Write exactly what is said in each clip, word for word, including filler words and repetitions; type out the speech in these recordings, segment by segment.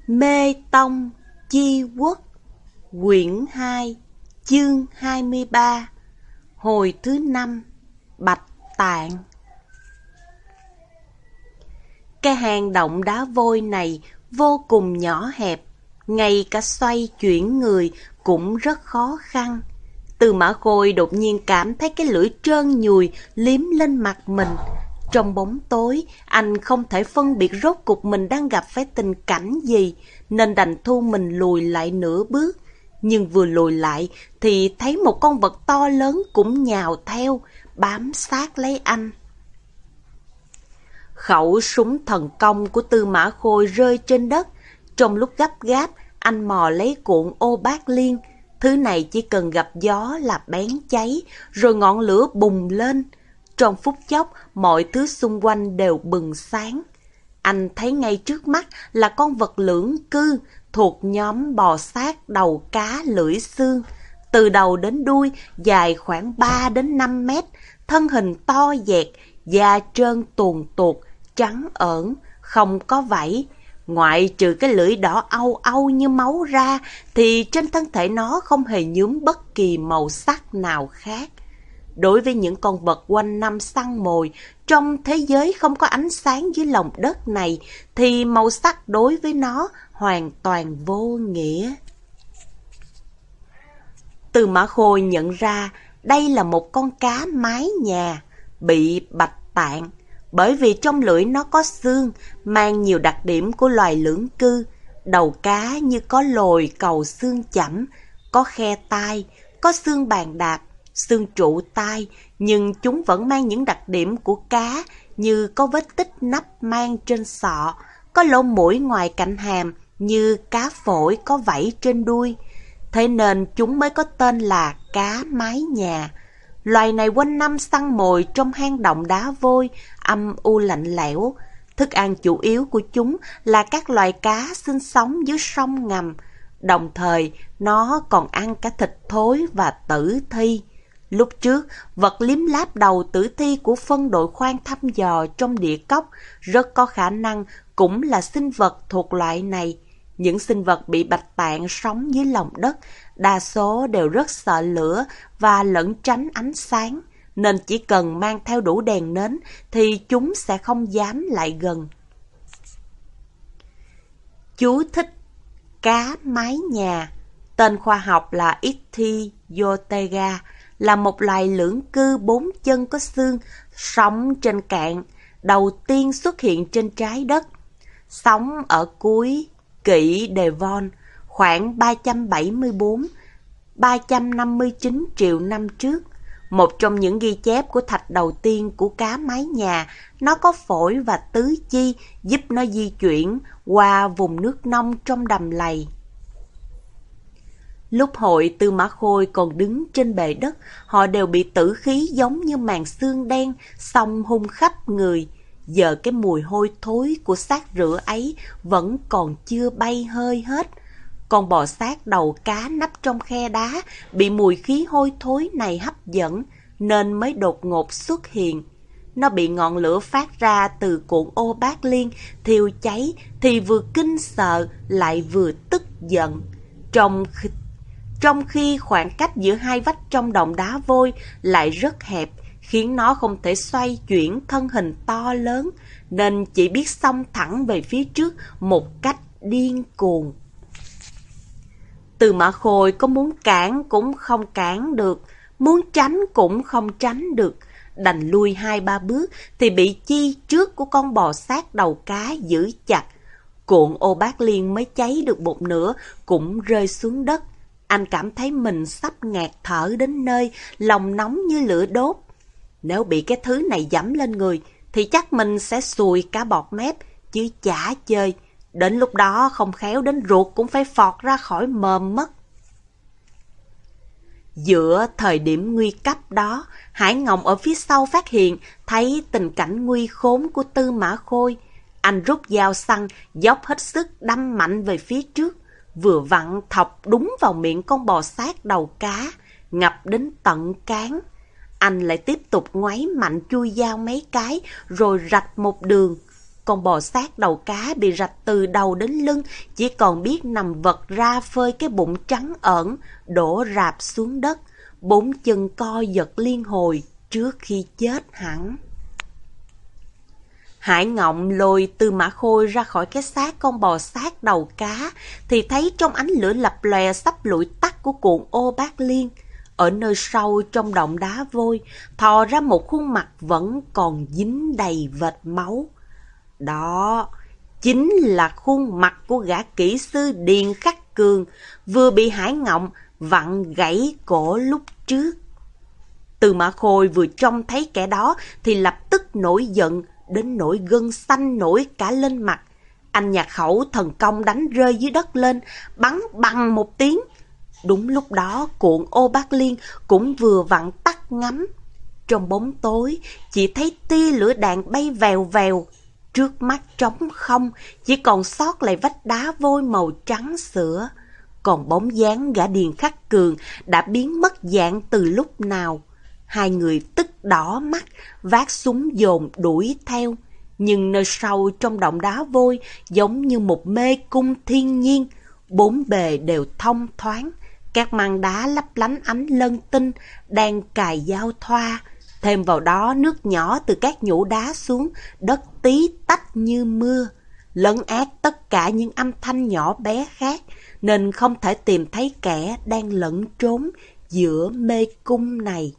Mê Tông Chi Quốc, quyển hai, chương hai mươi ba, hồi thứ năm, Bạch Tạng. Cái hang động đá vôi này vô cùng nhỏ hẹp, ngay cả xoay chuyển người cũng rất khó khăn. Tư Mã Khôi đột nhiên cảm thấy cái lưỡi trơn nhùi liếm lên mặt mình. Trong bóng tối, anh không thể phân biệt rốt cuộc mình đang gặp phải tình cảnh gì, nên đành thu mình lùi lại nửa bước. Nhưng vừa lùi lại thì thấy một con vật to lớn cũng nhào theo, bám sát lấy anh. Khẩu súng thần công của Tư Mã Khôi rơi trên đất. Trong lúc gấp gáp, anh mò lấy cuộn ô bát liên. Thứ này chỉ cần gặp gió là bén cháy, rồi ngọn lửa bùng lên. Trong phút chốc, mọi thứ xung quanh đều bừng sáng. Anh thấy ngay trước mắt là con vật lưỡng cư thuộc nhóm bò sát đầu cá lưỡi xương. Từ đầu đến đuôi dài khoảng ba đến năm mét, thân hình to dẹt, da trơn tuồn tuột, trắng ởn, không có vảy. Ngoại trừ cái lưỡi đỏ au au như máu ra, thì trên thân thể nó không hề nhuốm bất kỳ màu sắc nào khác. Đối với những con vật quanh năm săn mồi, trong thế giới không có ánh sáng dưới lòng đất này, thì màu sắc đối với nó hoàn toàn vô nghĩa. Tư Mã Khôi nhận ra đây là một con cá mái nhà, bị bạch tạng, bởi vì trong lưỡi nó có xương, mang nhiều đặc điểm của loài lưỡng cư. Đầu cá như có lồi cầu xương chẩm, có khe tai, có xương bàn đạp, xương trụ tai, nhưng chúng vẫn mang những đặc điểm của cá như có vết tích nắp mang trên sọ, có lỗ mũi ngoài cạnh hàm như cá phổi có vảy trên đuôi. Thế nên chúng mới có tên là cá mái nhà. Loài này quanh năm săn mồi trong hang động đá vôi, âm u lạnh lẽo. Thức ăn chủ yếu của chúng là các loài cá sinh sống dưới sông ngầm. Đồng thời, nó còn ăn cả thịt thối và tử thi. Lúc trước, vật liếm láp đầu tử thi của phân đội khoan thăm dò trong địa cốc rất có khả năng cũng là sinh vật thuộc loại này. Những sinh vật bị bạch tạng sống dưới lòng đất, đa số đều rất sợ lửa và lẩn tránh ánh sáng, nên chỉ cần mang theo đủ đèn nến thì chúng sẽ không dám lại gần. Chú thích: cá mái nhà, tên khoa học là Ichthyotega, là một loài lưỡng cư bốn chân có xương, sống trên cạn, đầu tiên xuất hiện trên trái đất. Sống ở cuối kỷ Devon khoảng ba trăm bảy mươi tư đến ba trăm năm mươi chín triệu năm trước. Một trong những ghi chép của thạch đầu tiên của cá mái nhà, nó có phổi và tứ chi giúp nó di chuyển qua vùng nước nông trong đầm lầy. Lúc hội Tư Mã Khôi còn đứng trên bề đất, họ đều bị tử khí giống như màn xương đen xông hun khắp người. Giờ cái mùi hôi thối của xác rửa ấy vẫn còn chưa bay hơi hết. Con bò sát đầu cá nắp trong khe đá bị mùi khí hôi thối này hấp dẫn nên mới đột ngột xuất hiện. Nó bị ngọn lửa phát ra từ cuộn ô bát liên thiêu cháy thì vừa kinh sợ lại vừa tức giận. Trong khi, trong khi khoảng cách giữa hai vách trong động đá vôi lại rất hẹp, khiến nó không thể xoay chuyển thân hình to lớn, nên chỉ biết xông thẳng về phía trước một cách điên cuồng. Tư Mã Khôi có muốn cản cũng không cản được, muốn tránh cũng không tránh được. Đành lui hai ba bước thì bị chi trước của con bò sát đầu cá giữ chặt. Cuộn ô bát liên mới cháy được một nửa cũng rơi xuống đất. Anh cảm thấy mình sắp ngạt thở đến nơi, lòng nóng như lửa đốt. Nếu bị cái thứ này giẫm lên người thì chắc mình sẽ sùi cả bọt mép, chứ chả chơi. Đến lúc đó không khéo đến ruột cũng phải phọt ra khỏi mồm mất. Giữa thời điểm nguy cấp đó, Hải Ngộng ở phía sau phát hiện thấy tình cảnh nguy khốn của Tư Mã Khôi. Anh rút dao săn, dốc hết sức đâm mạnh về phía trước, vừa vặn thọc đúng vào miệng con bò sát đầu cá, ngập đến tận cán. Anh lại tiếp tục ngoáy mạnh chui dao mấy cái, rồi rạch một đường. Con bò sát đầu cá bị rạch từ đầu đến lưng, chỉ còn biết nằm vật ra phơi cái bụng trắng ẩn, đổ rạp xuống đất, bốn chân co giật liên hồi trước khi chết hẳn. Hải Ngộng lôi Tư Mã Khôi ra khỏi cái xác con bò sát đầu cá, thì thấy trong ánh lửa lập lòe sắp lụi tắt của cuộn ô Bát Liên, ở nơi sâu trong động đá vôi, thò ra một khuôn mặt vẫn còn dính đầy vệt máu. Đó chính là khuôn mặt của gã kỹ sư Điền Khắc Cường, vừa bị Hải Ngộng vặn gãy cổ lúc trước. Tư Mã Khôi vừa trông thấy kẻ đó thì lập tức nổi giận, đến nỗi gân xanh nổi cả lên mặt. Anh nhạc khẩu thần công đánh rơi dưới đất lên, bắn bằng một tiếng. Đúng lúc đó cuộn ô Bát Liên cũng vừa vặn tắt ngấm. Trong bóng tối chỉ thấy tia lửa đạn bay vèo vèo. Trước mắt trống không, chỉ còn sót lại vách đá vôi màu trắng sữa. Còn bóng dáng gã Điền Khắc Cường đã biến mất dạng từ lúc nào. Hai người tức đỏ mắt, vác súng dồn đuổi theo. Nhưng nơi sâu trong động đá vôi giống như một mê cung thiên nhiên. Bốn bề đều thông thoáng, các măng đá lấp lánh ánh lân tinh đang cài giao thoa. Thêm vào đó nước nhỏ từ các nhũ đá xuống, đất tí tách như mưa, lấn át tất cả những âm thanh nhỏ bé khác, nên không thể tìm thấy kẻ đang lẫn trốn giữa mê cung này.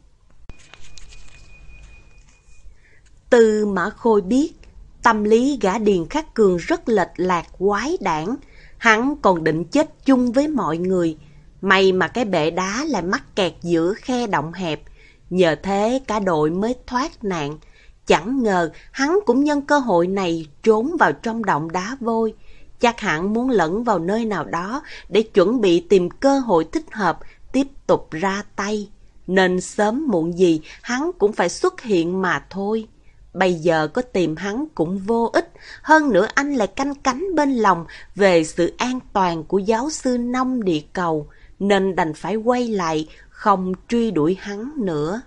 Tư Mã Khôi biết, tâm lý gã Điền Khắc Cường rất lệch lạc quái đản, hắn còn định chết chung với mọi người. May mà cái bệ đá lại mắc kẹt giữa khe động hẹp, nhờ thế cả đội mới thoát nạn. Chẳng ngờ hắn cũng nhân cơ hội này trốn vào trong động đá vôi. Chắc hẳn muốn lẫn vào nơi nào đó để chuẩn bị tìm cơ hội thích hợp tiếp tục ra tay. Nên sớm muộn gì hắn cũng phải xuất hiện mà thôi. Bây giờ có tìm hắn cũng vô ích. Hơn nữa anh lại canh cánh bên lòng về sự an toàn của giáo sư Nông Địa Cầu, nên đành phải quay lại, không truy đuổi hắn nữa.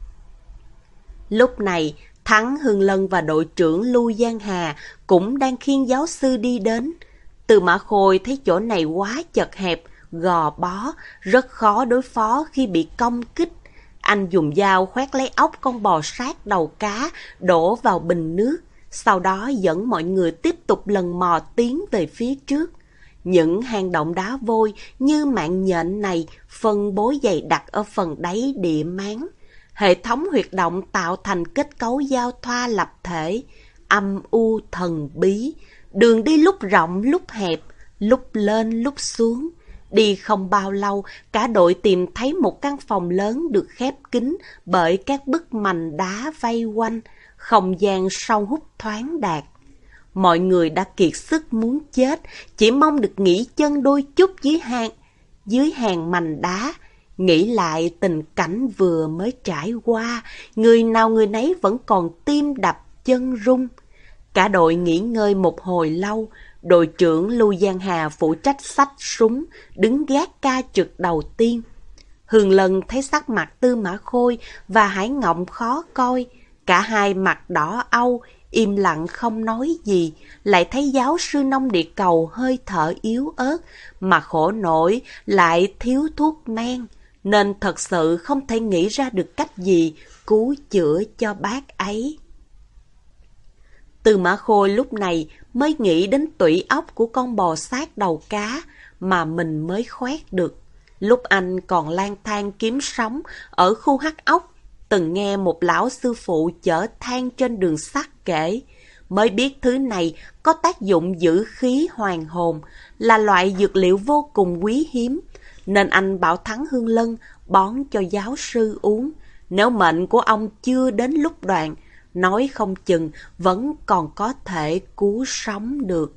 Lúc này, Thắng Hương Lân và đội trưởng Lưu Giang Hà cũng đang khiêng giáo sư đi đến. Tư Mã Khôi thấy chỗ này quá chật hẹp, gò bó, rất khó đối phó khi bị công kích. Anh dùng dao khoét lấy ốc con bò sát đầu cá, đổ vào bình nước, sau đó dẫn mọi người tiếp tục lần mò tiến về phía trước. Những hang động đá vôi như mạng nhện này phân bố dày đặc ở phần đáy địa máng. Hệ thống huyệt động tạo thành kết cấu giao thoa lập thể, âm u thần bí, đường đi lúc rộng lúc hẹp, lúc lên lúc xuống. Đi không bao lâu, cả đội tìm thấy một căn phòng lớn được khép kín bởi các bức mành đá vây quanh, không gian sâu hút thoáng đạt. Mọi người đã kiệt sức muốn chết, chỉ mong được nghỉ chân đôi chút dưới hàng, dưới hàng mành đá. Nghĩ lại tình cảnh vừa mới trải qua, người nào người nấy vẫn còn tim đập chân rung. Cả đội nghỉ ngơi một hồi lâu, đội trưởng Lưu Giang Hà phụ trách xách súng, đứng gác ca trực đầu tiên. Hương Lân thấy sắc mặt Tư Mã Khôi và Hải Ngộng khó coi, cả hai mặt đỏ âu, im lặng không nói gì, lại thấy giáo sư Nông Địa Cầu hơi thở yếu ớt, mà khổ nổi lại thiếu thuốc men, nên thật sự không thể nghĩ ra được cách gì cứu chữa cho bác ấy. Tư Mã Khôi lúc này mới nghĩ đến tủy ốc của con bò sát đầu cá mà mình mới khoét được. Lúc anh còn lang thang kiếm sống ở khu hắc ốc, từng nghe một lão sư phụ chở than trên đường sắt kể, mới biết thứ này có tác dụng giữ khí hoàn hồn, là loại dược liệu vô cùng quý hiếm, nên anh bảo Thắng Hương Lân bón cho giáo sư uống. Nếu mệnh của ông chưa đến lúc đoạn, nói không chừng vẫn còn có thể cứu sống được.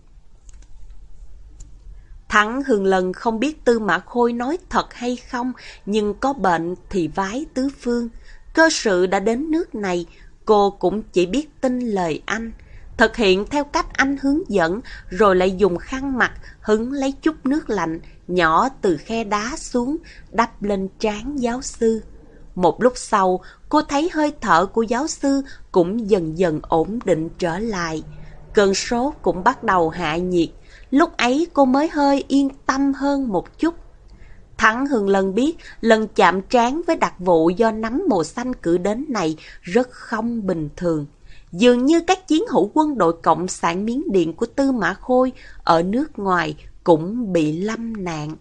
Thắng Hương Lân không biết Tư Mã Khôi nói thật hay không, nhưng có bệnh thì vái tứ phương. Cơ sự đã đến nước này, cô cũng chỉ biết tin lời anh, thực hiện theo cách anh hướng dẫn, rồi lại dùng khăn mặt hứng lấy chút nước lạnh nhỏ từ khe đá xuống, đắp lên trán giáo sư. Một lúc sau, cô thấy hơi thở của giáo sư cũng dần dần ổn định trở lại. Cơn sốt cũng bắt đầu hạ nhiệt. Lúc ấy cô mới hơi yên tâm hơn một chút. Thắng Hương Lân biết lần chạm trán với đặc vụ do nắm màu xanh cử đến này rất không bình thường. Dường như các chiến hữu quân đội Cộng sản Miến Điện của Tư Mã Khôi ở nước ngoài cũng bị lâm nạn.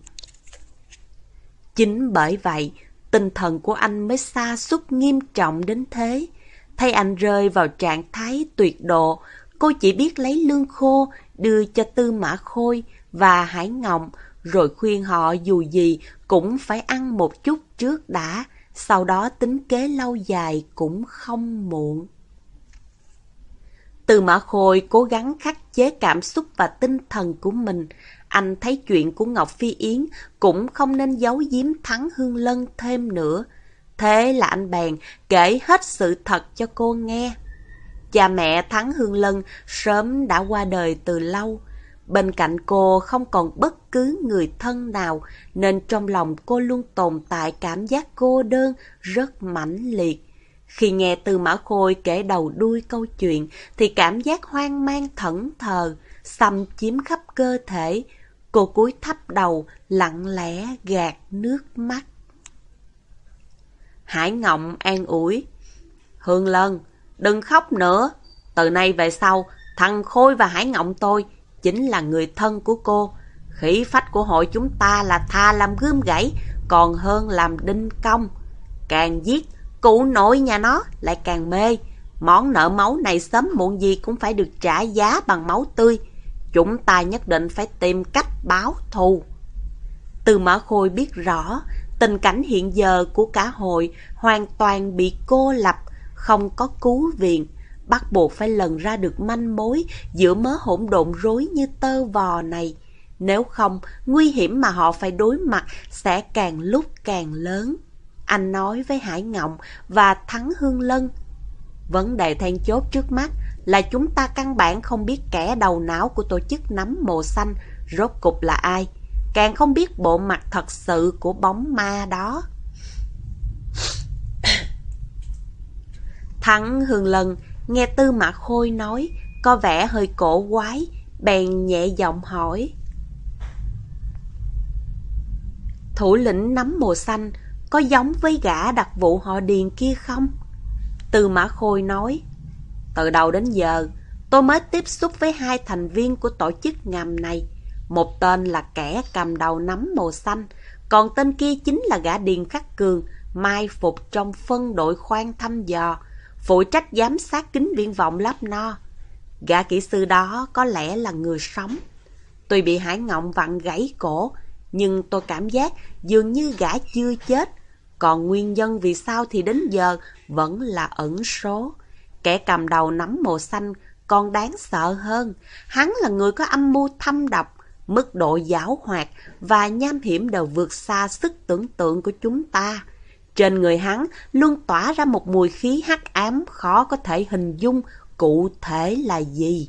Chính bởi vậy, tinh thần của anh mới sa sút nghiêm trọng đến thế. Thấy anh rơi vào trạng thái tuyệt độ, cô chỉ biết lấy lương khô đưa cho Tư Mã Khôi và Hải Ngộng, rồi khuyên họ dù gì cũng phải ăn một chút trước đã, sau đó tính kế lâu dài cũng không muộn. Tư Mã Khôi cố gắng khắc chế cảm xúc và tinh thần của mình. Anh thấy chuyện của Ngọc Phi Yến cũng không nên giấu giếm Thắng Hương Lân thêm nữa. Thế là anh bèn kể hết sự thật cho cô nghe. Cha mẹ Thắng Hương Lân sớm đã qua đời từ lâu. Bên cạnh cô không còn bất cứ người thân nào, nên trong lòng cô luôn tồn tại cảm giác cô đơn rất mãnh liệt. Khi nghe Tư Mã Khôi kể đầu đuôi câu chuyện, thì cảm giác hoang mang thẫn thờ, xâm chiếm khắp cơ thể. Cô cúi thấp đầu, lặng lẽ gạt nước mắt. Hải Ngộng an ủi. Hương Lân, đừng khóc nữa. Từ nay về sau, thằng Khôi và Hải Ngộng tôi chính là người thân của cô. Khỉ phách của hội chúng ta là thà làm gươm gãy, còn hơn làm đinh công. Càng giết, cụ nội nhà nó lại càng mê. Món nợ máu này sớm muộn gì cũng phải được trả giá bằng máu tươi. Chúng ta nhất định phải tìm cách báo thù. Tư Mã Khôi biết rõ, tình cảnh hiện giờ của cả hội hoàn toàn bị cô lập, không có cứu viện. Bắt buộc phải lần ra được manh mối giữa mớ hỗn độn rối như tơ vò này. Nếu không, nguy hiểm mà họ phải đối mặt sẽ càng lúc càng lớn. Anh nói với Hải Ngộng và Thắng Hương Lân. Vấn đề then chốt trước mắt là chúng ta căn bản không biết kẻ đầu não của tổ chức nắm mộ xanh rốt cục là ai, càng không biết bộ mặt thật sự của bóng ma đó. Thắng Hương Lân nghe Tư Mã Khôi nói có vẻ hơi cổ quái, bèn nhẹ giọng hỏi. Thủ lĩnh nắm mộ xanh có giống với gã đặc vụ họ Điền kia không? Tư Mã Khôi nói. Từ đầu đến giờ, tôi mới tiếp xúc với hai thành viên của tổ chức ngầm này. Một tên là kẻ cầm đầu nắm màu xanh, còn tên kia chính là gã Điền Khắc Cường, mai phục trong phân đội khoan thăm dò, phụ trách giám sát kính viễn vọng lắp no. Gã kỹ sư đó có lẽ là người sống. Tuy bị Hải Ngộng vặn gãy cổ, nhưng tôi cảm giác dường như gã chưa chết. Còn nguyên nhân vì sao thì đến giờ vẫn là ẩn số. Kẻ cầm đầu nắm màu xanh còn đáng sợ hơn. Hắn là người có âm mưu thâm độc, mức độ giảo hoạt và nham hiểm đều vượt xa sức tưởng tượng của chúng ta. Trên người hắn luôn tỏa ra một mùi khí hắc ám khó có thể hình dung cụ thể là gì.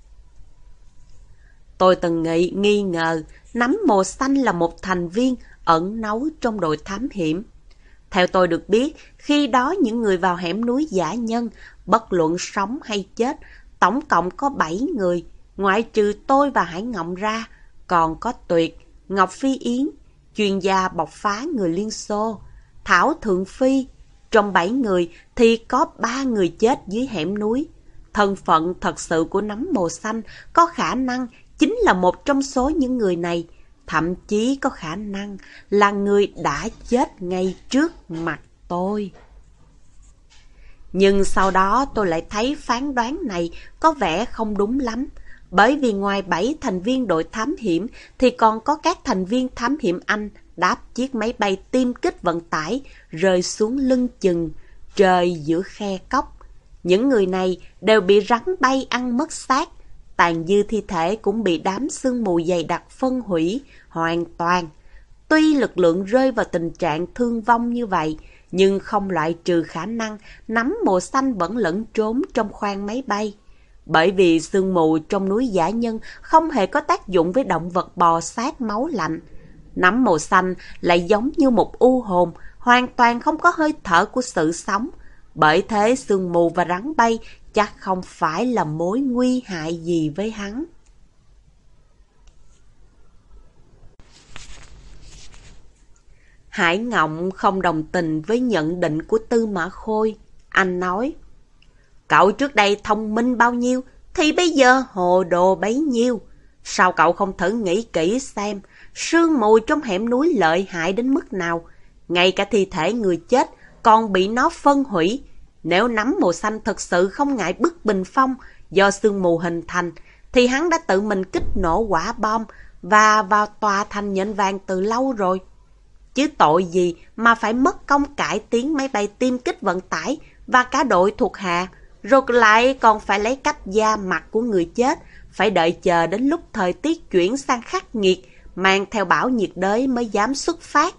Tôi từng nghĩ, nghi ngờ nắm màu xanh là một thành viên ẩn náu trong đội thám hiểm. Theo tôi được biết, khi đó những người vào hẻm núi Dã Nhân, bất luận sống hay chết, tổng cộng có bảy người, ngoại trừ tôi và Hải Ngộng ra, còn có Tuyệt, Ngọc Phi Yến, chuyên gia bộc phá người Liên Xô, Thảo Thượng Phi. Trong bảy người thì có ba người chết dưới hẻm núi. Thân phận thật sự của nắm màu xanh có khả năng chính là một trong số những người này, thậm chí có khả năng là người đã chết ngay trước mặt tôi. Nhưng sau đó tôi lại thấy phán đoán này có vẻ không đúng lắm, bởi vì ngoài bảy thành viên đội thám hiểm thì còn có các thành viên thám hiểm Anh đáp chiếc máy bay tiêm kích vận tải rơi xuống lưng chừng, trời giữa khe cốc. Những người này đều bị rắn bay ăn mất xác, tàn dư thi thể cũng bị đám sương mù dày đặc phân hủy hoàn toàn. Tuy lực lượng rơi vào tình trạng thương vong như vậy, nhưng không loại trừ khả năng nắm màu xanh vẫn lẫn trốn trong khoang máy bay. Bởi vì sương mù trong núi Dã Nhân không hề có tác dụng với động vật bò sát máu lạnh. Nắm màu xanh lại giống như một u hồn, hoàn toàn không có hơi thở của sự sống. Bởi thế sương mù và rắn bay chắc không phải là mối nguy hại gì với hắn. Hải Ngộng không đồng tình với nhận định của Tư Mã Khôi. Anh nói, cậu trước đây thông minh bao nhiêu, thì bây giờ hồ đồ bấy nhiêu. Sao cậu không thử nghĩ kỹ xem, sương mù trong hẻm núi lợi hại đến mức nào. Ngay cả thi thể người chết còn bị nó phân hủy. Nếu nấm màu xanh thực sự không ngại bức bình phong do sương mù hình thành, thì hắn đã tự mình kích nổ quả bom và vào tòa thành nhện vàng từ lâu rồi. Chứ tội gì mà phải mất công cải tiến máy bay tiêm kích vận tải và cả đội thuộc hạ, rồi lại còn phải lấy cách da mặt của người chết, phải đợi chờ đến lúc thời tiết chuyển sang khắc nghiệt, mang theo bão nhiệt đới mới dám xuất phát.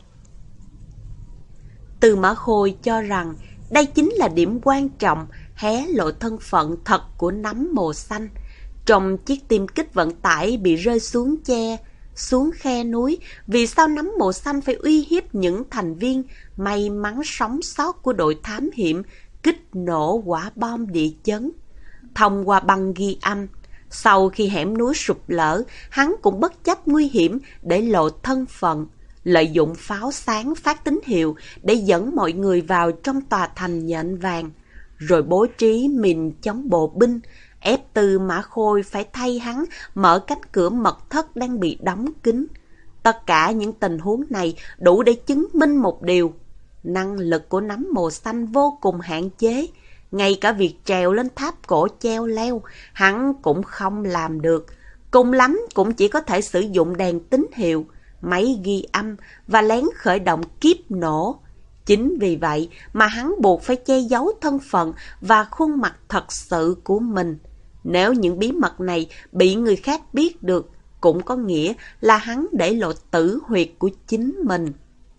Tư Mã Khôi cho rằng đây chính là điểm quan trọng hé lộ thân phận thật của nấm màu xanh. Trong chiếc tiêm kích vận tải bị rơi xuống che, xuống khe núi, vì sao nấm màu xanh phải uy hiếp những thành viên may mắn sống sót của đội thám hiểm kích nổ quả bom địa chấn? Thông qua băng ghi âm, sau khi hẻm núi sụp lở, hắn cũng bất chấp nguy hiểm để lộ thân phận, lợi dụng pháo sáng phát tín hiệu để dẫn mọi người vào trong tòa thành nhện vàng, rồi bố trí mìn chống bộ binh, ép Tư Mã Khôi phải thay hắn mở cánh cửa mật thất đang bị đóng kín. Tất cả những tình huống này đủ để chứng minh một điều: năng lực của nấm màu xanh vô cùng hạn chế. Ngay cả việc trèo lên tháp cổ treo leo, hắn cũng không làm được. Cùng lắm cũng chỉ có thể sử dụng đèn tín hiệu, máy ghi âm và lén khởi động kiếp nổ. Chính vì vậy mà hắn buộc phải che giấu thân phận và khuôn mặt thật sự của mình. Nếu những bí mật này bị người khác biết được, cũng có nghĩa là hắn để lộ tử huyệt của chính mình.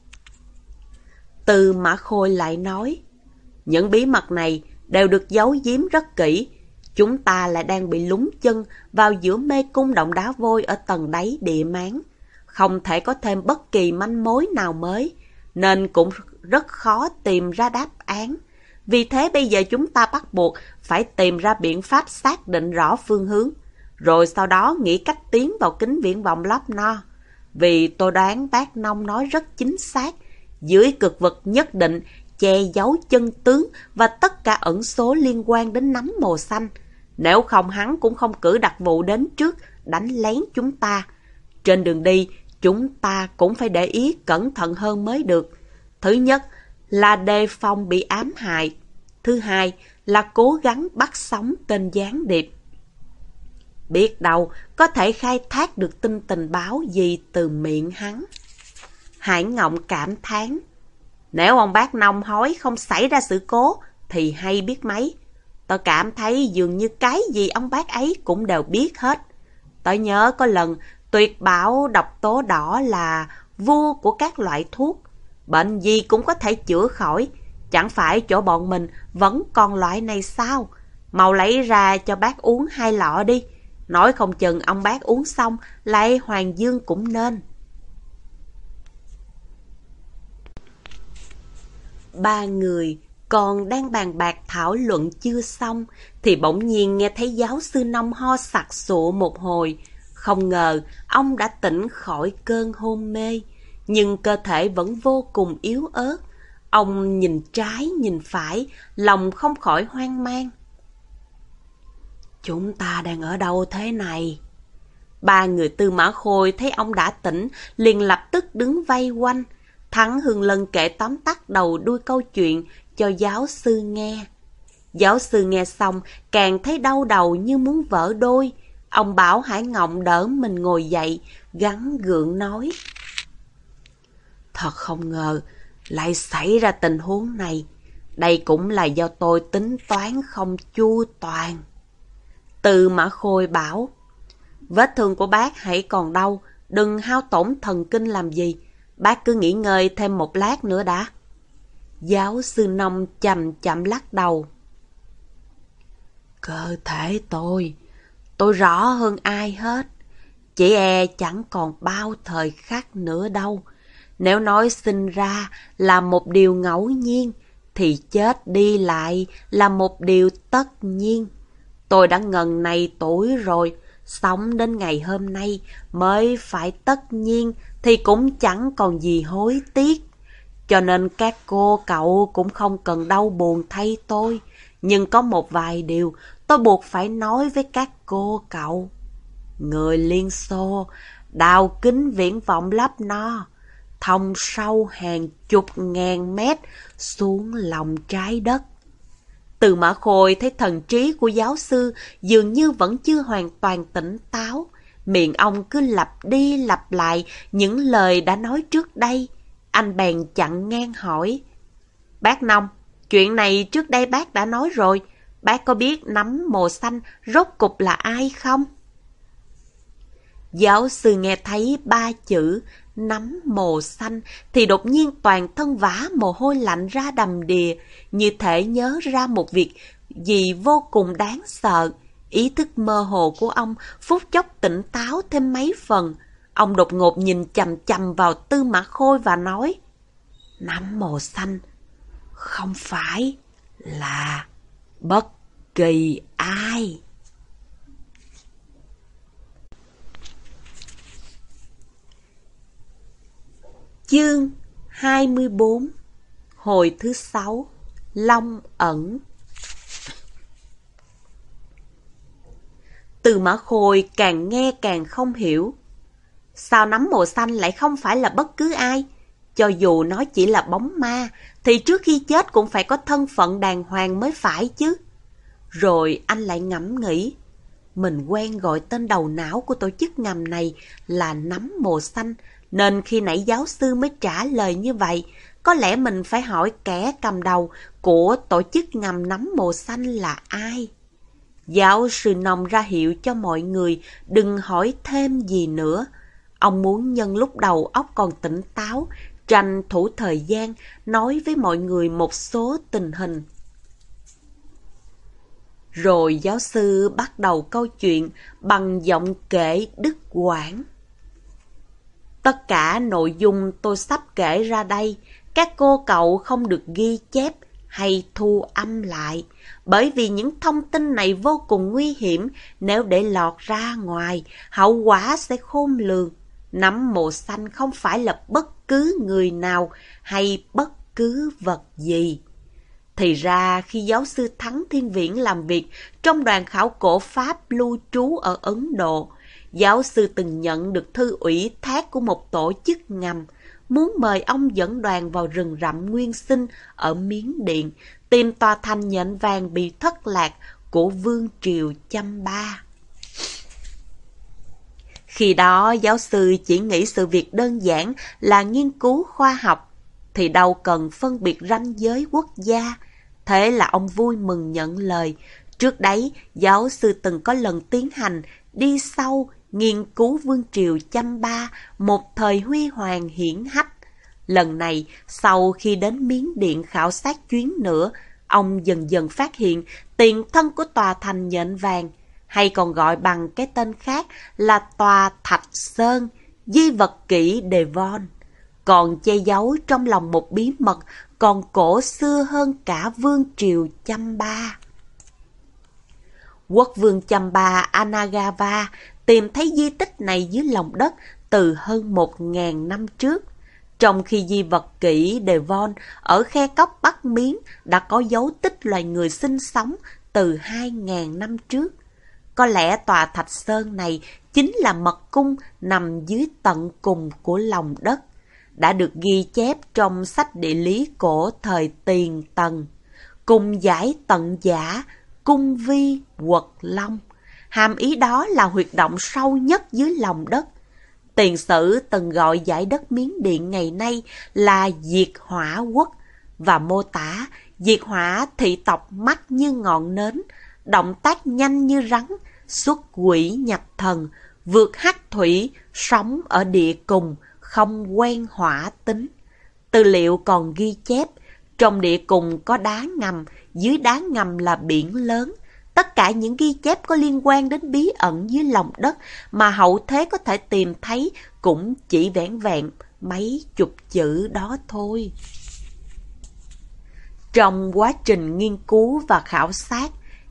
Tư Mã Khôi lại nói, những bí mật này đều được giấu giếm rất kỹ. Chúng ta lại đang bị lún chân vào giữa mê cung động đá vôi ở tầng đáy địa máng. Không thể có thêm bất kỳ manh mối nào mới, nên cũng rất khó tìm ra đáp án. Vì thế bây giờ chúng ta bắt buộc phải tìm ra biện pháp xác định rõ phương hướng, rồi sau đó nghĩ cách tiến vào kính viễn vọng lóp no. Vì tôi đoán bác Nông nói rất chính xác, dưới cực vực nhất định che giấu chân tướng và tất cả ẩn số liên quan đến nấm màu xanh. Nếu không hắn cũng không cử đặc vụ đến trước đánh lén chúng ta. Trên đường đi, chúng ta cũng phải để ý cẩn thận hơn mới được. Thứ nhất là đề phòng bị ám hại. Thứ hai là cố gắng bắt sống tên gián điệp. Biết đâu có thể khai thác được tin tình báo gì từ miệng hắn. Hải Ngộng cảm thán, nếu ông bác Nông hói không xảy ra sự cố thì hay biết mấy. Tớ cảm thấy dường như cái gì ông bác ấy cũng đều biết hết. Tớ nhớ có lần tuyệt bảo độc tố đỏ là vua của các loại thuốc. Bệnh gì cũng có thể chữa khỏi. Chẳng phải chỗ bọn mình vẫn còn loại này sao? Mau lấy ra cho bác uống hai lọ đi. Nói không chừng ông bác uống xong lại Hoàng Dương cũng nên. Ba người còn đang bàn bạc thảo luận chưa xong thì bỗng nhiên nghe thấy giáo sư Nông ho sặc sụa một hồi. Không ngờ ông đã tỉnh khỏi cơn hôn mê, nhưng cơ thể vẫn vô cùng yếu ớt. Ông nhìn trái nhìn phải, lòng không khỏi hoang mang. Chúng ta đang ở đâu thế này? Ba người Tư Mã Khôi thấy ông đã tỉnh, liền lập tức đứng vây quanh. Thắng Hưng Lân kể tóm tắt đầu đuôi câu chuyện cho giáo sư nghe. Giáo sư nghe xong càng thấy đau đầu như muốn vỡ đôi. Ông bảo Hải Ngộng đỡ mình ngồi dậy, gắng gượng nói. Thật không ngờ lại xảy ra tình huống này. Đây cũng là do tôi tính toán không chu toàn. Tư Mã Khôi bảo, vết thương của bác hãy còn đau, đừng hao tổn thần kinh làm gì. Bác cứ nghỉ ngơi thêm một lát nữa đã. Giáo sư Nông chậm chậm lắc đầu. Cơ thể tôi, tôi rõ hơn ai hết. Chỉ e chẳng còn bao thời khắc nữa đâu. Nếu nói sinh ra là một điều ngẫu nhiên, thì chết đi lại là một điều tất nhiên. Tôi đã ngần này tuổi rồi, sống đến ngày hôm nay mới phải tất nhiên thì cũng chẳng còn gì hối tiếc. Cho nên các cô cậu cũng không cần đau buồn thay tôi. Nhưng có một vài điều tôi buộc phải nói với các cô cậu. Người Liên Xô đào kính viễn vọng lắp no, thông sâu hàng chục ngàn mét xuống lòng trái đất. Từ Mã Khôi thấy thần trí của giáo sư dường như vẫn chưa hoàn toàn tỉnh táo. Miệng ông cứ lặp đi lặp lại những lời đã nói trước đây. Anh bèn chặn ngang hỏi. Bác Nông, chuyện này trước đây bác đã nói rồi. Bác có biết nấm mồ xanh rốt cục là ai không? Giáo sư nghe thấy ba chữ nấm mồ xanh thì đột nhiên toàn thân vã mồ hôi lạnh ra đầm đìa, như thể nhớ ra một việc gì vô cùng đáng sợ. Ý thức mơ hồ của ông phút chốc tỉnh táo thêm mấy phần. Ông đột ngột nhìn chằm chằm vào Tư Mã Khôi và nói, nấm mồ xanh không phải là bất kỳ ai. Chương hai mươi bốn. Hồi thứ sáu. Long ẩn. Từ Mã Khôi càng nghe càng không hiểu. Sao nấm mồ xanh lại không phải là bất cứ ai? Cho dù nó chỉ là bóng ma, thì trước khi chết cũng phải có thân phận đàng hoàng mới phải chứ. Rồi anh lại ngẫm nghĩ. Mình quen gọi tên đầu não của tổ chức ngầm này là nấm mồ xanh, nên khi nãy giáo sư mới trả lời như vậy. Có lẽ mình phải hỏi kẻ cầm đầu của tổ chức ngầm nấm mồ xanh là ai. Giáo sư Nông ra hiệu cho mọi người đừng hỏi thêm gì nữa. Ông muốn nhân lúc đầu óc còn tỉnh táo, tranh thủ thời gian nói với mọi người một số tình hình. Rồi giáo sư bắt đầu câu chuyện bằng giọng kể đứt quãng. Tất cả nội dung tôi sắp kể ra đây, các cô cậu không được ghi chép hay thu âm lại, bởi vì những thông tin này vô cùng nguy hiểm. Nếu để lọt ra ngoài, hậu quả sẽ khôn lường. Nấm mồ xanh không phải là bất cứ người nào hay bất cứ vật gì. Thì ra khi giáo sư Thắng Thiên Viễn làm việc trong đoàn khảo cổ Pháp lưu trú ở Ấn Độ, giáo sư từng nhận được thư ủy thác của một tổ chức ngầm, muốn mời ông dẫn đoàn vào rừng rậm nguyên sinh ở Miến Điện, tìm tòa thành nhện vàng bị thất lạc của Vương triều Chăm Ba. Khi đó giáo sư chỉ nghĩ sự việc đơn giản là nghiên cứu khoa học, thì đâu cần phân biệt ranh giới quốc gia. Thế là ông vui mừng nhận lời. Trước đấy, giáo sư từng có lần tiến hành đi sâu nghiên cứu Vương triều Chăm Ba, một thời huy hoàng hiển hách. Lần này, sau khi đến Miến Điện khảo sát chuyến nữa, ông dần dần phát hiện tiền thân của tòa thành nhện vàng, hay còn gọi bằng cái tên khác là tòa Thạch Sơn, di vật kỷ Devon, còn che giấu trong lòng một bí mật còn cổ xưa hơn cả Vương triều Chăm Ba. Quốc vương Chăm Ba Anagava tìm thấy di tích này dưới lòng đất từ hơn một ngàn năm trước, trong khi di vật kỷ Devon ở khe cốc Bắc Miến đã có dấu tích loài người sinh sống từ hai ngàn năm trước. Có lẽ tòa Thạch Sơn này chính là mật cung nằm dưới tận cùng của lòng đất, đã được ghi chép trong sách địa lý cổ thời Tiền Tần, cùng giải tận giả, cung vi, quật long. Hàm ý đó là huyệt động sâu nhất dưới lòng đất. Tiền sử từng gọi giải đất Miến Điện ngày nay là Diệt Hỏa Quốc, và mô tả Diệt Hỏa thị tộc mắt như ngọn nến, động tác nhanh như rắn, xuất quỷ nhập thần, vượt hắc thủy, sống ở địa cùng, không quen hỏa tính. Tư liệu còn ghi chép, trong địa cùng có đá ngầm, dưới đá ngầm là biển lớn. Tất cả những ghi chép có liên quan đến bí ẩn dưới lòng đất mà hậu thế có thể tìm thấy cũng chỉ vẻn vẹn mấy chục chữ đó thôi. Trong quá trình nghiên cứu và khảo sát,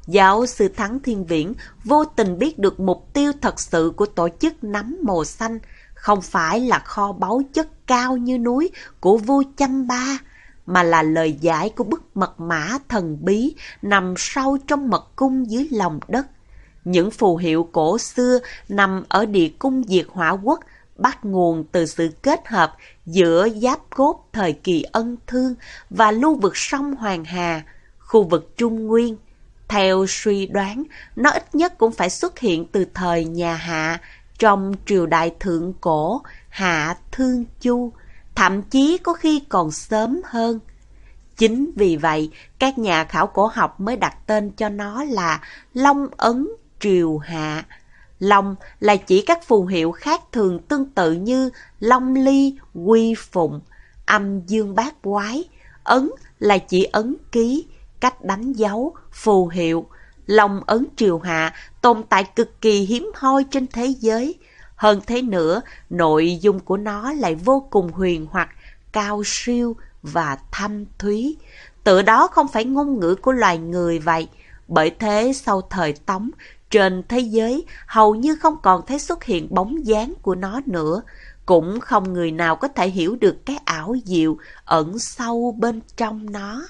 Giáo sư Thắng Thiên Viễn vô tình biết được mục tiêu thật sự của tổ chức Nắm Mồ Xanh không phải là kho báu chất cao như núi của vua Chăm Ba, mà là lời giải của bức mật mã thần bí nằm sâu trong mật cung dưới lòng đất. Những phù hiệu cổ xưa nằm ở địa cung Diệt Hỏa Quốc bắt nguồn từ sự kết hợp giữa giáp cốt thời kỳ Ân Thương và lưu vực sông Hoàng Hà, khu vực Trung Nguyên. Theo suy đoán, nó ít nhất cũng phải xuất hiện từ thời nhà Hạ trong triều đại thượng cổ Hạ Thương Chu, thậm chí có khi còn sớm hơn. Chính vì vậy, các nhà khảo cổ học mới đặt tên cho nó là Long Ấn Triều Hạ. Long là chỉ các phù hiệu khác thường tương tự như Long Ly, Quy Phụng, âm dương bát quái. Ấn là chỉ ấn ký, cách đánh dấu, phù hiệu. Long Ấn Triều Hạ tồn tại cực kỳ hiếm hoi trên thế giới. Hơn thế nữa, nội dung của nó lại vô cùng huyền hoặc, cao siêu và thâm thúy. Tự đó không phải ngôn ngữ của loài người vậy. Bởi thế sau thời Tống, trên thế giới hầu như không còn thấy xuất hiện bóng dáng của nó nữa. Cũng không người nào có thể hiểu được cái ảo diệu ẩn sâu bên trong nó.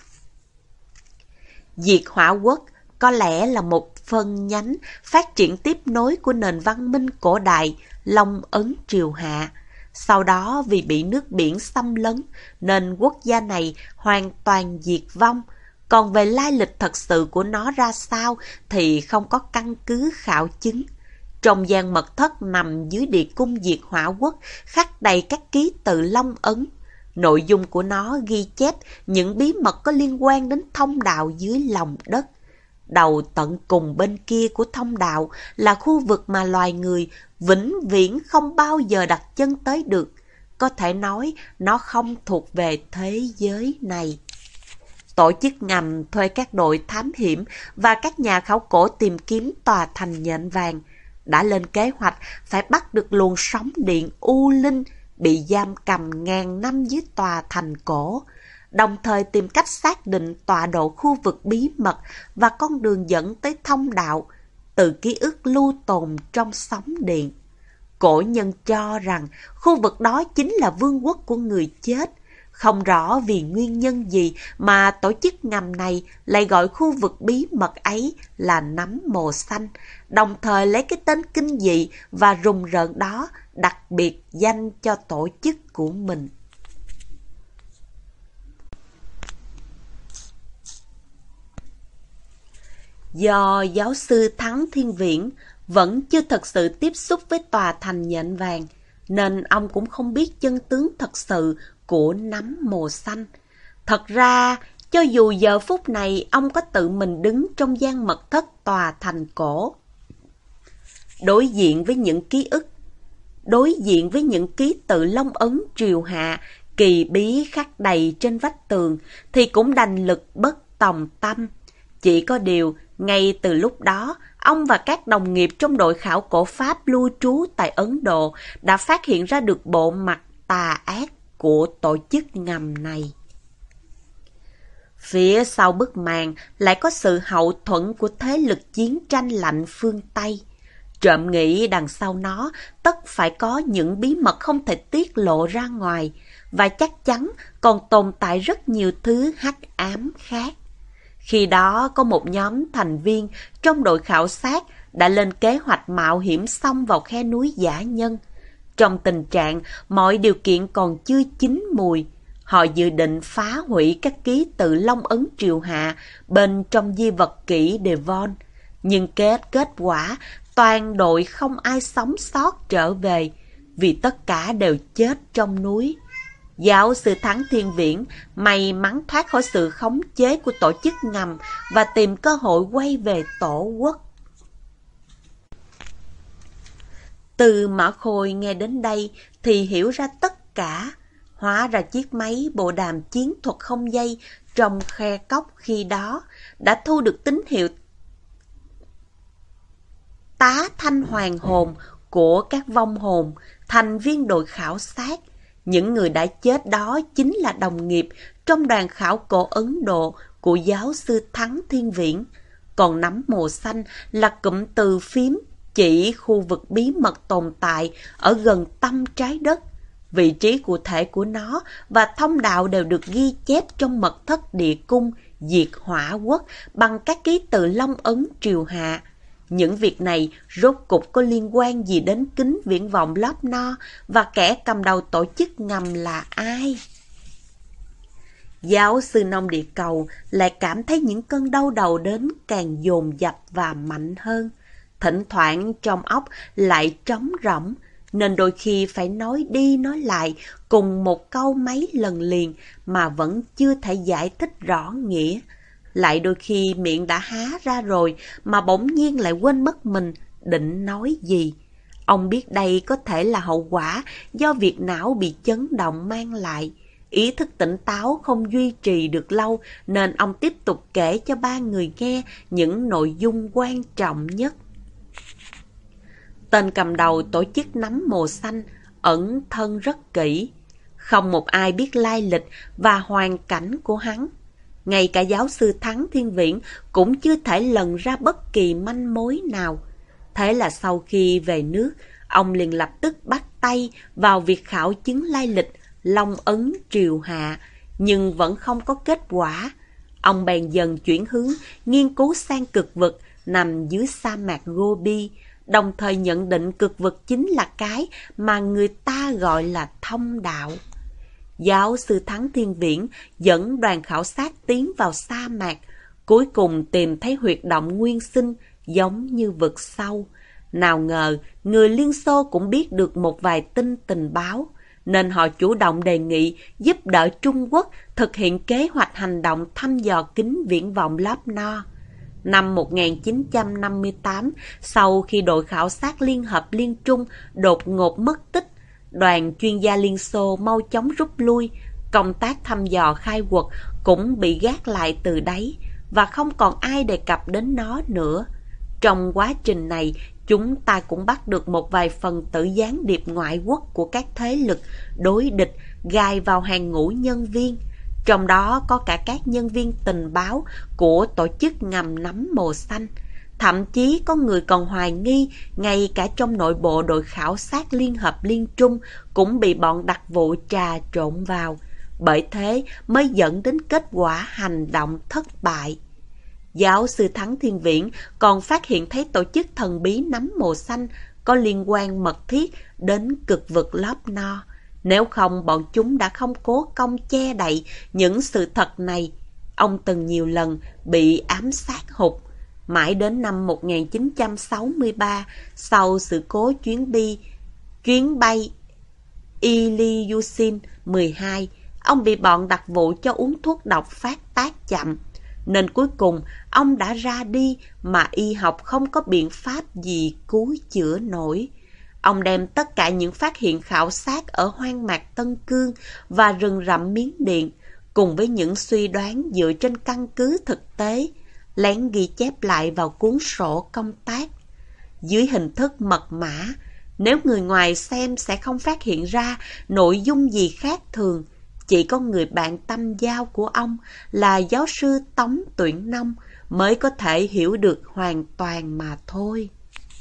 Diệt Hỏa Quốc có lẽ là một phân nhánh phát triển tiếp nối của nền văn minh cổ đại Long Ấn Triều Hạ. Sau đó vì bị nước biển xâm lấn nên quốc gia này hoàn toàn diệt vong. Còn về lai lịch thật sự của nó ra sao thì không có căn cứ khảo chứng. Trong gian mật thất nằm dưới địa cung Diệt Hỏa Quốc khắc đầy các ký tự Long Ấn. Nội dung của nó ghi chép những bí mật có liên quan đến thông đạo dưới lòng đất. Đầu tận cùng bên kia của thông đạo là khu vực mà loài người vĩnh viễn không bao giờ đặt chân tới được. Có thể nói nó không thuộc về thế giới này. Tổ chức ngầm thuê các đội thám hiểm và các nhà khảo cổ tìm kiếm tòa thành nhện vàng, đã lên kế hoạch phải bắt được luồng sóng điện U Linh bị giam cầm ngàn năm dưới tòa thành cổ, đồng thời tìm cách xác định tọa độ khu vực bí mật và con đường dẫn tới thông đạo từ ký ức lưu tồn trong sóng điện. Cổ nhân cho rằng khu vực đó chính là vương quốc của người chết. Không rõ vì nguyên nhân gì mà tổ chức ngầm này lại gọi khu vực bí mật ấy là Nắm Mồ Xanh, đồng thời lấy cái tên kinh dị và rùng rợn đó đặc biệt danh cho tổ chức của mình. Do giáo sư Thắng Thiên Viễn vẫn chưa thật sự tiếp xúc với tòa thành nhện vàng, nên ông cũng không biết chân tướng thật sự của Nắm Mồ Xanh. Thật ra, cho dù giờ phút này ông có tự mình đứng trong gian mật thất tòa thành cổ, đối diện với những ký ức, đối diện với những ký tự Long Ấn Triều Hạ kỳ bí khắc đầy trên vách tường, thì cũng đành lực bất tòng tâm. Chỉ có điều, ngay từ lúc đó, ông và các đồng nghiệp trong đội khảo cổ Pháp lưu trú tại Ấn Độ đã phát hiện ra được bộ mặt tà ác của tổ chức ngầm này. Phía sau bức màn lại có sự hậu thuẫn của thế lực chiến tranh lạnh phương Tây. Trộm nghĩ đằng sau nó tất phải có những bí mật không thể tiết lộ ra ngoài, và chắc chắn còn tồn tại rất nhiều thứ hắc ám khác. Khi đó có một nhóm thành viên trong đội khảo sát đã lên kế hoạch mạo hiểm xông vào khe núi Dã Nhân. Trong tình trạng mọi điều kiện còn chưa chín mùi, họ dự định phá hủy các ký tự Long Ấn Triều Hạ bên trong di vật kỷ Devon. Nhưng kết kết quả, toàn đội không ai sống sót trở về, vì tất cả đều chết trong núi. Giáo sư Thắng Thiên Viễn may mắn thoát khỏi sự khống chế của tổ chức ngầm và tìm cơ hội quay về tổ quốc. Từ Mã Khôi nghe đến đây thì hiểu ra tất cả. Hóa ra chiếc máy bộ đàm chiến thuật không dây trong khe cốc khi đó đã thu được tín hiệu tá thanh hoàn hồn của các vong hồn, thành viên đội khảo sát. Những người đã chết đó chính là đồng nghiệp trong đoàn khảo cổ Ấn Độ của giáo sư Thắng Thiên Viễn. Còn nấm màu xanh là cụm từ phím chỉ khu vực bí mật tồn tại ở gần tâm trái đất. Vị trí cụ thể của nó và thông đạo đều được ghi chép trong mật thất địa cung Diệt Hỏa Quốc bằng các ký tự Long Ấn triều hạ. Những việc này rốt cục có liên quan gì đến kính viễn vọng Lobno và kẻ cầm đầu tổ chức ngầm là ai? Giáo sư nông địa cầu lại cảm thấy những cơn đau đầu đến càng dồn dập và mạnh hơn. Thỉnh thoảng trong óc lại trống rỗng, nên đôi khi phải nói đi nói lại cùng một câu mấy lần liền mà vẫn chưa thể giải thích rõ nghĩa. Lại đôi khi miệng đã há ra rồi mà bỗng nhiên lại quên mất mình định nói gì. Ông biết đây có thể là hậu quả do việc não bị chấn động mang lại. Ý thức tỉnh táo không duy trì được lâu nên ông tiếp tục kể cho ba người nghe những nội dung quan trọng nhất. Tên cầm đầu tổ chức nấm màu xanh ẩn thân rất kỹ. Không một ai biết lai lịch và hoàn cảnh của hắn. Ngay cả giáo sư Thắng Thiên Viễn cũng chưa thể lần ra bất kỳ manh mối nào. Thế là sau khi về nước, ông liền lập tức bắt tay vào việc khảo chứng lai lịch Long Ấn triều hạ, nhưng vẫn không có kết quả. Ông bèn dần chuyển hướng nghiên cứu sang cực vực nằm dưới sa mạc Gobi, đồng thời nhận định cực vực chính là cái mà người ta gọi là thông đạo. Giáo sư Thắng Thiên Viễn dẫn đoàn khảo sát tiến vào sa mạc, cuối cùng tìm thấy huyệt động nguyên sinh giống như vực sâu. Nào ngờ, người Liên Xô cũng biết được một vài tin tình báo, nên họ chủ động đề nghị giúp đỡ Trung Quốc thực hiện kế hoạch hành động thăm dò kính viễn vọng Lobno. Năm một nghìn chín trăm năm mươi tám, sau khi đội khảo sát Liên Hợp Liên Trung đột ngột mất tích, đoàn chuyên gia Liên Xô mau chóng rút lui, công tác thăm dò khai quật cũng bị gác lại từ đấy và không còn ai đề cập đến nó nữa. Trong quá trình này, chúng ta cũng bắt được một vài phần tử gián điệp ngoại quốc của các thế lực đối địch gài vào hàng ngũ nhân viên. Trong đó có cả các nhân viên tình báo của tổ chức ngầm nấm màu xanh. Thậm chí có người còn hoài nghi ngay cả trong nội bộ đội khảo sát Liên Hợp Liên Trung cũng bị bọn đặc vụ trà trộn vào. Bởi thế mới dẫn đến kết quả hành động thất bại. Giáo sư Thắng Thiên Viễn còn phát hiện thấy tổ chức thần bí nấm màu xanh có liên quan mật thiết đến cực vực Lobno. Nếu không, bọn chúng đã không cố công che đậy những sự thật này. Ông từng nhiều lần bị ám sát hụt. Mãi đến năm một nghìn chín trăm sáu mươi ba, sau sự cố chuyến bi, chuyến bay Ilyushin mười hai, ông bị bọn đặc vụ cho uống thuốc độc phát tác chậm. Nên cuối cùng, ông đã ra đi mà y học không có biện pháp gì cứu chữa nổi. Ông đem tất cả những phát hiện khảo sát ở hoang mạc Tân Cương và rừng rậm Miến Điện, cùng với những suy đoán dựa trên căn cứ thực tế, lén ghi chép lại vào cuốn sổ công tác. Dưới hình thức mật mã, nếu người ngoài xem sẽ không phát hiện ra nội dung gì khác thường. Chỉ có người bạn tâm giao của ông là giáo sư Tống Tuyển Nông mới có thể hiểu được hoàn toàn mà thôi.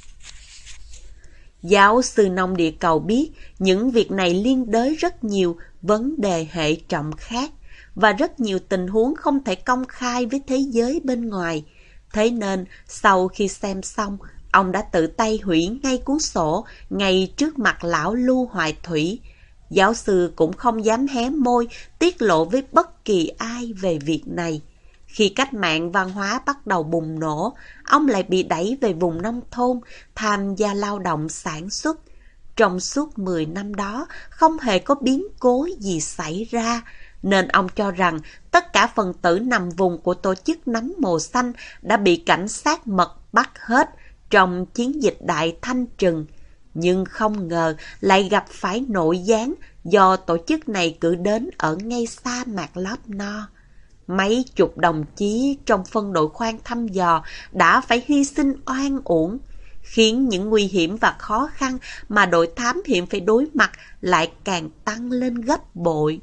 Giáo sư nông địa cầu biết những việc này liên đới rất nhiều vấn đề hệ trọng khác và rất nhiều tình huống không thể công khai với thế giới bên ngoài. Thế nên, sau khi xem xong, ông đã tự tay hủy ngay cuốn sổ ngay trước mặt lão Lưu Hoài Thủy. Giáo sư cũng không dám hé môi tiết lộ với bất kỳ ai về việc này. Khi cách mạng văn hóa bắt đầu bùng nổ, ông lại bị đẩy về vùng nông thôn, tham gia lao động sản xuất. Trong suốt mười năm đó, không hề có biến cố gì xảy ra, nên ông cho rằng tất cả phần tử nằm vùng của tổ chức nấm màu xanh đã bị cảnh sát mật bắt hết trong chiến dịch Đại Thanh Trừng. Nhưng không ngờ lại gặp phải nội gián do tổ chức này cử đến ở ngay sa mạc Lobno. Mấy chục đồng chí trong phân đội khoan thăm dò đã phải hy sinh oan uổng, khiến những nguy hiểm và khó khăn mà đội thám hiểm phải đối mặt lại càng tăng lên gấp bội.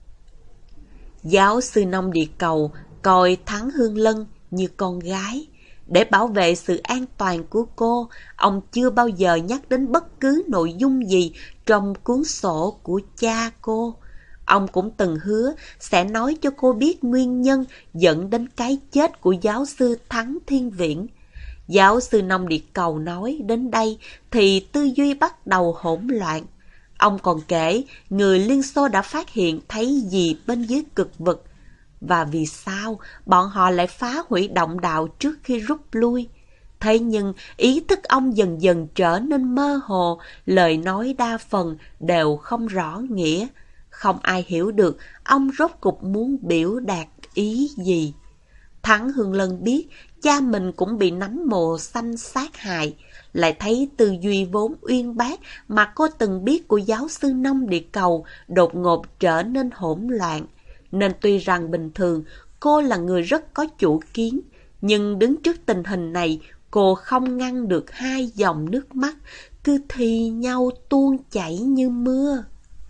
Giáo sư nông địa cầu coi Thắng Hương Lân như con gái. Để bảo vệ sự an toàn của cô, ông chưa bao giờ nhắc đến bất cứ nội dung gì trong cuốn sổ của cha cô. Ông cũng từng hứa sẽ nói cho cô biết nguyên nhân dẫn đến cái chết của giáo sư Thắng Thiên Viễn. Giáo sư Nông Địa Cầu nói đến đây thì tư duy bắt đầu hỗn loạn. Ông còn kể người Liên Xô đã phát hiện thấy gì bên dưới cực vực. Và vì sao bọn họ lại phá hủy động đạo trước khi rút lui? Thế nhưng ý thức ông dần dần trở nên mơ hồ, lời nói đa phần đều không rõ nghĩa. Không ai hiểu được ông rốt cục muốn biểu đạt ý gì. Thắng Hương Lân biết cha mình cũng bị nấm mồ xanh sát hại, lại thấy tư duy vốn uyên bác mà cô từng biết của giáo sư Nông Địa Cầu đột ngột trở nên hỗn loạn. Nên tuy rằng bình thường cô là người rất có chủ kiến, nhưng đứng trước tình hình này cô không ngăn được hai dòng nước mắt cứ thi nhau tuôn chảy như mưa.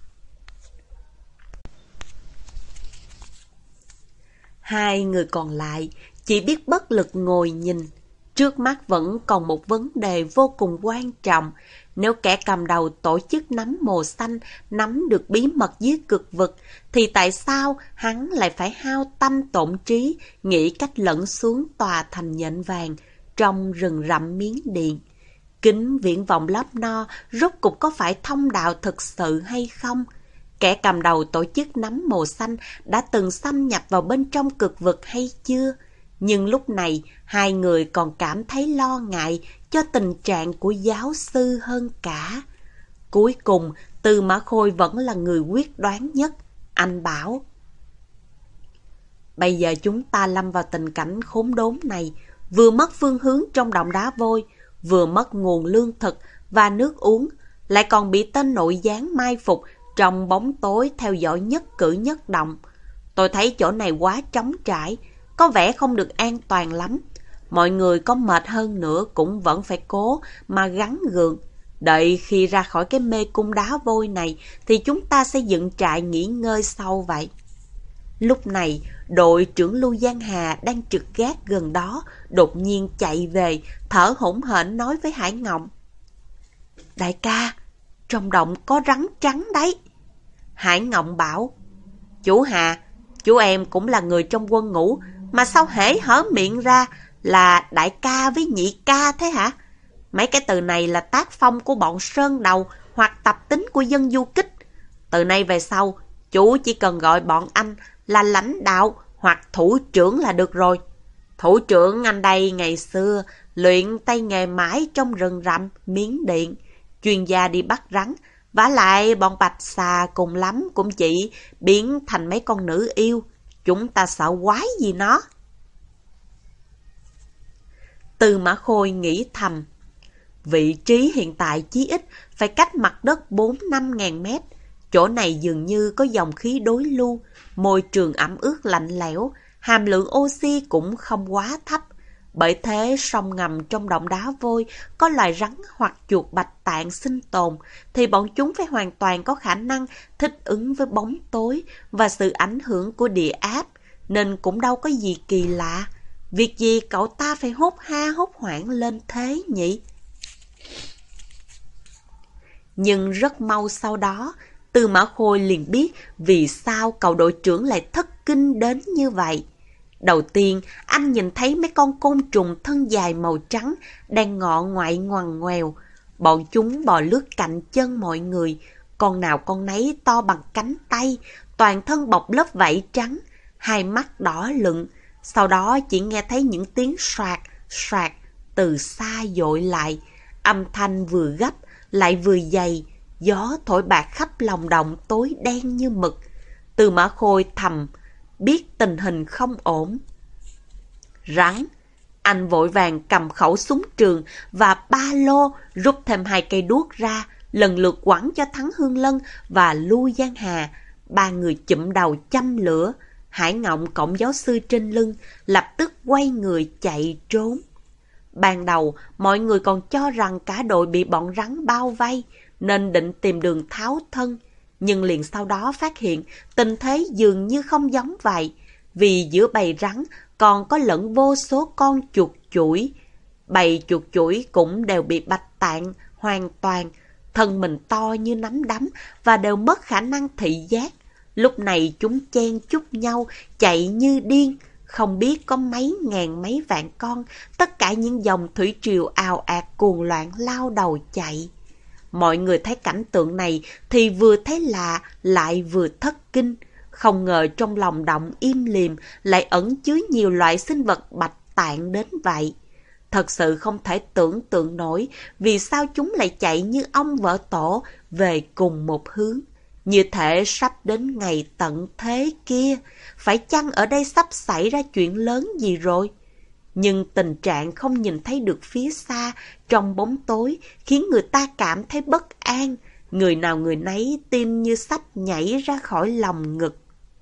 Hai người còn lại chỉ biết bất lực ngồi nhìn. Trước mắt vẫn còn một vấn đề vô cùng quan trọng. Nếu kẻ cầm đầu tổ chức nấm mồ xanh nắm được bí mật dưới cực vực, thì tại sao hắn lại phải hao tâm tổn trí nghĩ cách lẫn xuống tòa thành nhện vàng trong rừng rậm Miến Điện? Kính viễn vọng lớp no rốt cục có phải thông đạo thực sự hay không? Kẻ cầm đầu tổ chức nấm mồ xanh đã từng xâm nhập vào bên trong cực vực hay chưa? Nhưng lúc này, hai người còn cảm thấy lo ngại cho tình trạng của giáo sư hơn cả. Cuối cùng, Tư Mã Khôi vẫn là người quyết đoán nhất. Anh bảo, bây giờ chúng ta lâm vào tình cảnh khốn đốn này, vừa mất phương hướng trong động đá vôi, vừa mất nguồn lương thực và nước uống, lại còn bị tên nội gián mai phục trong bóng tối theo dõi nhất cử nhất động. Tôi thấy chỗ này quá trống trải, có vẻ không được an toàn lắm. Mọi người có mệt hơn nữa cũng vẫn phải cố mà gắng gượng. Đợi khi ra khỏi cái mê cung đá vôi này thì chúng ta sẽ dựng trại nghỉ ngơi sau vậy. Lúc này, đội trưởng Lưu Giang Hà đang trực gác gần đó, đột nhiên chạy về, thở hổn hển nói với Hải Ngộng. Đại ca, trong động có rắn trắng đấy. Hải Ngộng bảo, chú Hà, chú em cũng là người trong quân ngũ, mà sao hễ hở miệng ra là đại ca với nhị ca thế hả? Mấy cái từ này là tác phong của bọn sơn đầu hoặc tập tính của dân du kích. Từ nay về sau, chú chỉ cần gọi bọn anh là lãnh đạo hoặc thủ trưởng là được rồi. Thủ trưởng anh đây ngày xưa luyện tay nghề mãi trong rừng rậm Miến Điện, chuyên gia đi bắt rắn. Vả lại bọn bạch xà cùng lắm cũng chỉ biến thành mấy con nữ yêu. Chúng ta sợ quái gì nó. Tư Mã Khôi nghĩ thầm, vị trí hiện tại chí ít phải cách mặt đất bốn năm ngàn mét. Chỗ này dường như có dòng khí đối lưu, môi trường ẩm ướt lạnh lẽo, hàm lượng oxy cũng không quá thấp. Bởi thế sông ngầm trong động đá vôi có loài rắn hoặc chuột bạch tạng sinh tồn, thì bọn chúng phải hoàn toàn có khả năng thích ứng với bóng tối và sự ảnh hưởng của địa áp, nên cũng đâu có gì kỳ lạ. Việc gì cậu ta phải hốt ha hốt hoảng lên thế nhỉ? Nhưng rất mau sau đó, Tư Mã Khôi liền biết vì sao cậu đội trưởng lại thất kinh đến như vậy. Đầu tiên, anh nhìn thấy mấy con côn trùng thân dài màu trắng đang ngọ ngoại ngoằn ngoèo. Bọn chúng bò lướt cạnh chân mọi người, con nào con nấy to bằng cánh tay, toàn thân bọc lớp vảy trắng, hai mắt đỏ lựng. Sau đó chỉ nghe thấy những tiếng soạt, soạt từ xa dội lại. Âm thanh vừa gấp, lại vừa dày, gió thổi bạc khắp lòng động tối đen như mực. Tư Mã Khôi thầm biết tình hình không ổn. Rắn, anh vội vàng cầm khẩu súng trường và ba lô, rút thêm hai cây đuốc ra, lần lượt quẳng cho Thắng Hương Lân và Lưu Giang Hà. Ba người chụm đầu châm lửa. Hải Ngộng cõng giáo sư trên lưng, lập tức quay người chạy trốn. Ban đầu, mọi người còn cho rằng cả đội bị bọn rắn bao vây, nên định tìm đường tháo thân. Nhưng liền sau đó phát hiện tình thế dường như không giống vậy. Vì giữa bầy rắn còn có lẫn vô số con chuột chủi. Bầy chuột chủi cũng đều bị Bạch Tạng hoàn toàn, thân mình to như nắm đấm và đều mất khả năng thị giác. Lúc này chúng chen chúc nhau, chạy như điên, không biết có mấy ngàn mấy vạn con, tất cả những dòng thủy triều ào ạt cuồng loạn lao đầu chạy. Mọi người thấy cảnh tượng này thì vừa thấy lạ lại vừa thất kinh, không ngờ trong lòng động im lìm lại ẩn chứa nhiều loại sinh vật Bạch Tạng đến vậy. Thật sự không thể tưởng tượng nổi vì sao chúng lại chạy như ong vỡ tổ về cùng một hướng. Như thể sắp đến ngày tận thế kia, phải chăng ở đây sắp xảy ra chuyện lớn gì rồi? Nhưng tình trạng không nhìn thấy được phía xa trong bóng tối khiến người ta cảm thấy bất an, người nào người nấy tim như sắp nhảy ra khỏi lòng ngực.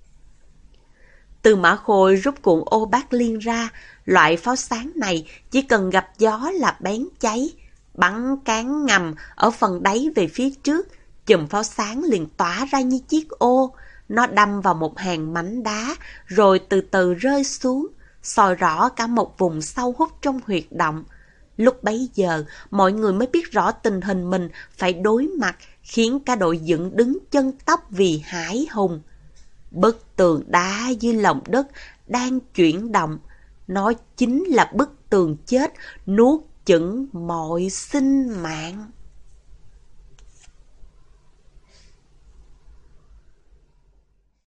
Từ Mã Khôi rút cuộn ô bát liên ra, loại pháo sáng này chỉ cần gặp gió là bén cháy, bắn cán ngầm ở phần đáy về phía trước, chùm pháo sáng liền tỏa ra như chiếc ô, nó đâm vào một hàng mảnh đá rồi từ từ rơi xuống, soi rõ cả một vùng sâu hút trong huyệt động. Lúc bấy giờ, mọi người mới biết rõ tình hình mình phải đối mặt, khiến cả đội dựng đứng chân tóc vì hãi hùng. Bức tường đá dưới lòng đất đang chuyển động, nó chính là bức tường chết nuốt chửng mọi sinh mạng.